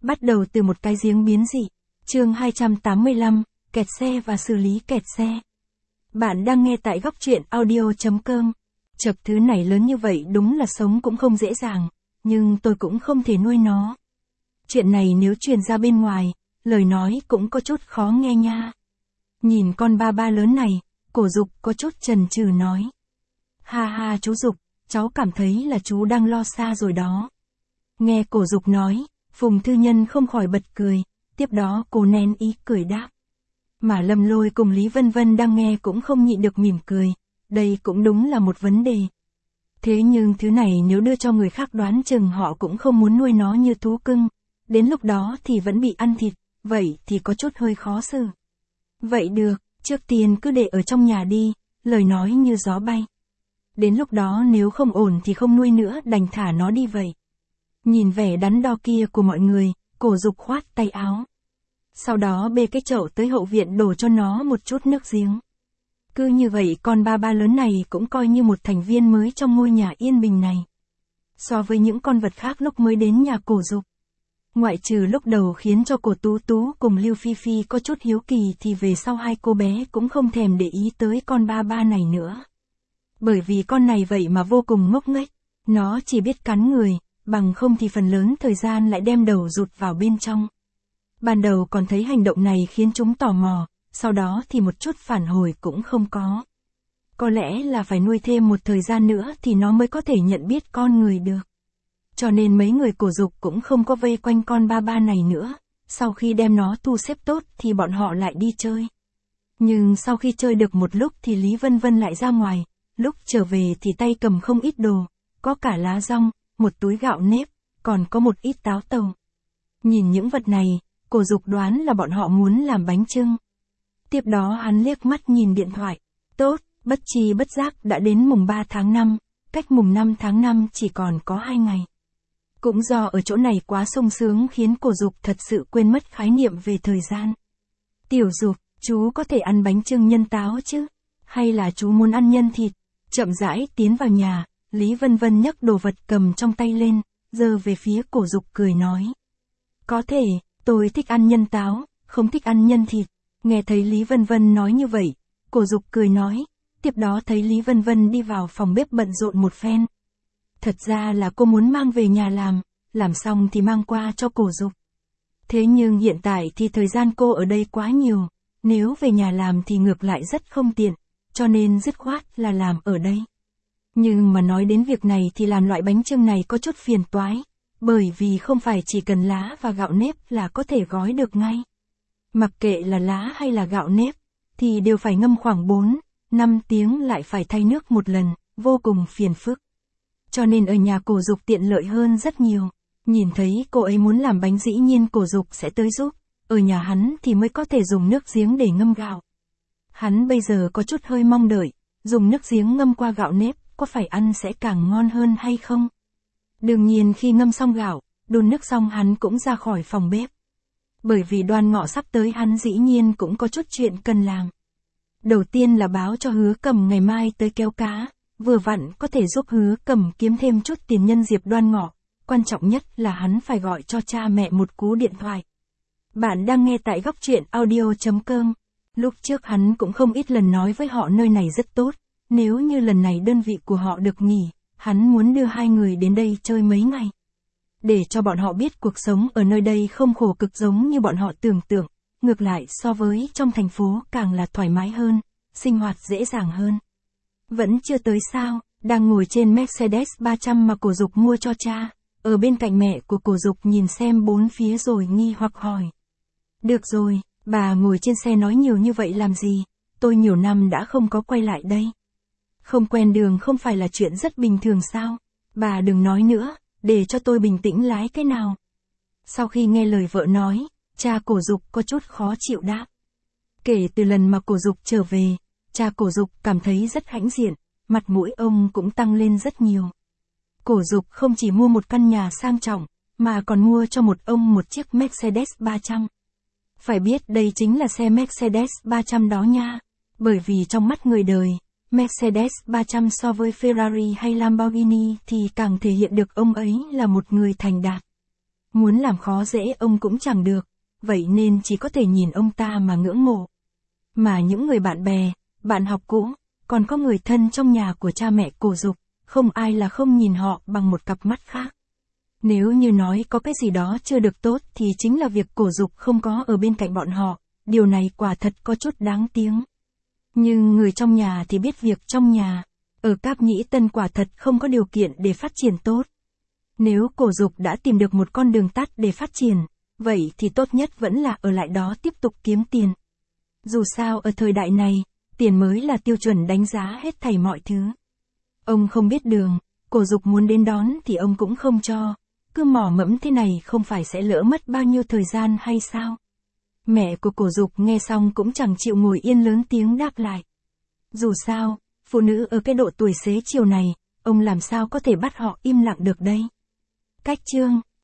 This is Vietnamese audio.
Bắt đầu từ một cái giếng biến dị. Chương 285, kẹt xe và xử lý kẹt xe. Bạn đang nghe tại góc truyện audio.com. Chập thứ này lớn như vậy đúng là sống cũng không dễ dàng, nhưng tôi cũng không thể nuôi nó. Chuyện này nếu truyền ra bên ngoài, lời nói cũng có chút khó nghe nha. Nhìn con ba ba lớn này, Cổ Dục có chút chần chừ nói. Ha ha chú Dục, cháu cảm thấy là chú đang lo xa rồi đó. Nghe Cổ Dục nói, Phùng Thư Nhân không khỏi bật cười, tiếp đó cô nén ý cười đáp. Mà Lâm Lôi cùng Lý Vân Vân đang nghe cũng không nhịn được mỉm cười, đây cũng đúng là một vấn đề. Thế nhưng thứ này nếu đưa cho người khác đoán chừng họ cũng không muốn nuôi nó như thú cưng, đến lúc đó thì vẫn bị ăn thịt, vậy thì có chút hơi khó xử. Vậy được, trước tiên cứ để ở trong nhà đi, lời nói như gió bay. Đến lúc đó nếu không ổn thì không nuôi nữa, đành thả nó đi vậy. Nhìn vẻ đắn đo kia của mọi người, Cổ Dục khoát tay áo. Sau đó bê cái chậu tới hậu viện đổ cho nó một chút nước giếng. Cứ như vậy con ba ba lớn này cũng coi như một thành viên mới trong ngôi nhà yên bình này. So với những con vật khác lúc mới đến nhà Cổ Dục. Ngoại trừ lúc đầu khiến cho Cổ Tú Tú cùng Lưu Phi Phi có chút hiếu kỳ thì về sau hai cô bé cũng không thèm để ý tới con ba ba này nữa. Bởi vì con này vậy mà vô cùng ngốc nghếch, nó chỉ biết cắn người, bằng không thì phần lớn thời gian lại đem đầu rụt vào bên trong. Ban đầu còn thấy hành động này khiến chúng tò mò, sau đó thì một chút phản hồi cũng không có. Có lẽ là phải nuôi thêm một thời gian nữa thì nó mới có thể nhận biết con người được. Cho nên mấy người Cổ Dục cũng không có vây quanh con ba ba này nữa, sau khi đem nó thu xếp tốt thì bọn họ lại đi chơi. Nhưng sau khi chơi được một lúc thì Lý Vân Vân lại ra ngoài, lúc trở về thì tay cầm không ít đồ, có cả lá dong, một túi gạo nếp, còn có một ít táo tàu. Nhìn những vật này, Cổ Dục đoán là bọn họ muốn làm bánh chưng. Tiếp đó hắn liếc mắt nhìn điện thoại. Tốt, bất chi bất giác đã đến mùng 3 tháng 5, cách mùng 5 tháng 5 chỉ còn có 2 ngày. Cũng do ở chỗ này quá sung sướng khiến Cổ Dục thật sự quên mất khái niệm về thời gian. Tiểu Dục, chú có thể ăn bánh chưng nhân táo chứ? Hay là chú muốn ăn nhân thịt? Chậm rãi tiến vào nhà, Lý Vân Vân nhấc đồ vật cầm trong tay lên, giơ về phía Cổ Dục cười nói. Có thể, tôi thích ăn nhân táo, không thích ăn nhân thịt. Nghe thấy Lý Vân Vân nói như vậy, Cổ Dục cười nói, tiếp đó thấy Lý Vân Vân đi vào phòng bếp bận rộn một phen. Thật ra là cô muốn mang về nhà làm xong thì mang qua cho Cổ Dục. Thế nhưng hiện tại thì thời gian cô ở đây quá nhiều, nếu về nhà làm thì ngược lại rất không tiện, cho nên dứt khoát là làm ở đây. Nhưng mà nói đến việc này thì làm loại bánh chưng này có chút phiền toái, bởi vì không phải chỉ cần lá và gạo nếp là có thể gói được ngay. Mặc kệ là lá hay là gạo nếp, thì đều phải ngâm khoảng 4-5 tiếng lại phải thay nước một lần, vô cùng phiền phức. Cho nên ở nhà Cổ Dục tiện lợi hơn rất nhiều. Nhìn thấy cô ấy muốn làm bánh dĩ nhiên Cổ Dục sẽ tới giúp, ở nhà hắn thì mới có thể dùng nước giếng để ngâm gạo. Hắn bây giờ có chút hơi mong đợi, dùng nước giếng ngâm qua gạo nếp, có phải ăn sẽ càng ngon hơn hay không? Đương nhiên khi ngâm xong gạo, đun nước xong hắn cũng ra khỏi phòng bếp. Bởi vì Đoan Ngọ sắp tới hắn dĩ nhiên cũng có chút chuyện cần làm. Đầu tiên là báo cho Hứa Cầm ngày mai tới kéo cá, vừa vặn có thể giúp Hứa Cầm kiếm thêm chút tiền nhân dịp Đoan Ngọ, quan trọng nhất là hắn phải gọi cho cha mẹ một cú điện thoại. Bạn đang nghe tại góc truyện audio.com. Lúc trước hắn cũng không ít lần nói với họ nơi này rất tốt, nếu như lần này đơn vị của họ được nghỉ, hắn muốn đưa hai người đến đây chơi mấy ngày. Để cho bọn họ biết cuộc sống ở nơi đây không khổ cực giống như bọn họ tưởng tượng, ngược lại so với trong thành phố càng là thoải mái hơn, sinh hoạt dễ dàng hơn. Vẫn chưa tới sao, đang ngồi trên Mercedes 300 mà Cổ Dục mua cho cha, ở bên cạnh mẹ của Cổ Dục nhìn xem bốn phía rồi nghi hoặc hỏi. Được rồi, bà ngồi trên xe nói nhiều như vậy làm gì, tôi nhiều năm đã không có quay lại đây. Không quen đường không phải là chuyện rất bình thường sao, bà đừng nói nữa, để cho tôi bình tĩnh lái cái nào. Sau khi nghe lời vợ nói, cha Cổ Dục có chút khó chịu đáp. Kể từ lần mà Cổ Dục trở về, cha Cổ Dục cảm thấy rất hãnh diện, mặt mũi ông cũng tăng lên rất nhiều. Cổ Dục không chỉ mua một căn nhà sang trọng, mà còn mua cho một ông một chiếc Mercedes 300. Phải biết đây chính là xe Mercedes 300 đó nha, bởi vì trong mắt người đời, Mercedes 300 so với Ferrari hay Lamborghini thì càng thể hiện được ông ấy là một người thành đạt. Muốn làm khó dễ ông cũng chẳng được, vậy nên chỉ có thể nhìn ông ta mà ngưỡng mộ. Mà những người bạn bè, bạn học cũ, còn có người thân trong nhà của cha mẹ Cổ Dục, không ai là không nhìn họ bằng một cặp mắt khác. Nếu như nói có cái gì đó chưa được tốt thì chính là việc Cổ Dục không có ở bên cạnh bọn họ, điều này quả thật có chút đáng tiếng. Nhưng người trong nhà thì biết việc trong nhà, ở Cáp Nhĩ Tân quả thật không có điều kiện để phát triển tốt. Nếu Cổ Dục đã tìm được một con đường tắt để phát triển, vậy thì tốt nhất vẫn là ở lại đó tiếp tục kiếm tiền. Dù sao ở thời đại này, tiền mới là tiêu chuẩn đánh giá hết thảy mọi thứ. Ông không biết đường, Cổ Dục muốn đến đón thì ông cũng không cho, cứ mò mẫm thế này không phải sẽ lỡ mất bao nhiêu thời gian hay sao? Mẹ của Cổ Dục nghe xong cũng chẳng chịu ngồi yên lớn tiếng đáp lại. Dù sao, phụ nữ ở cái độ tuổi xế chiều này, ông làm sao có thể bắt họ im lặng được đây? Cách chương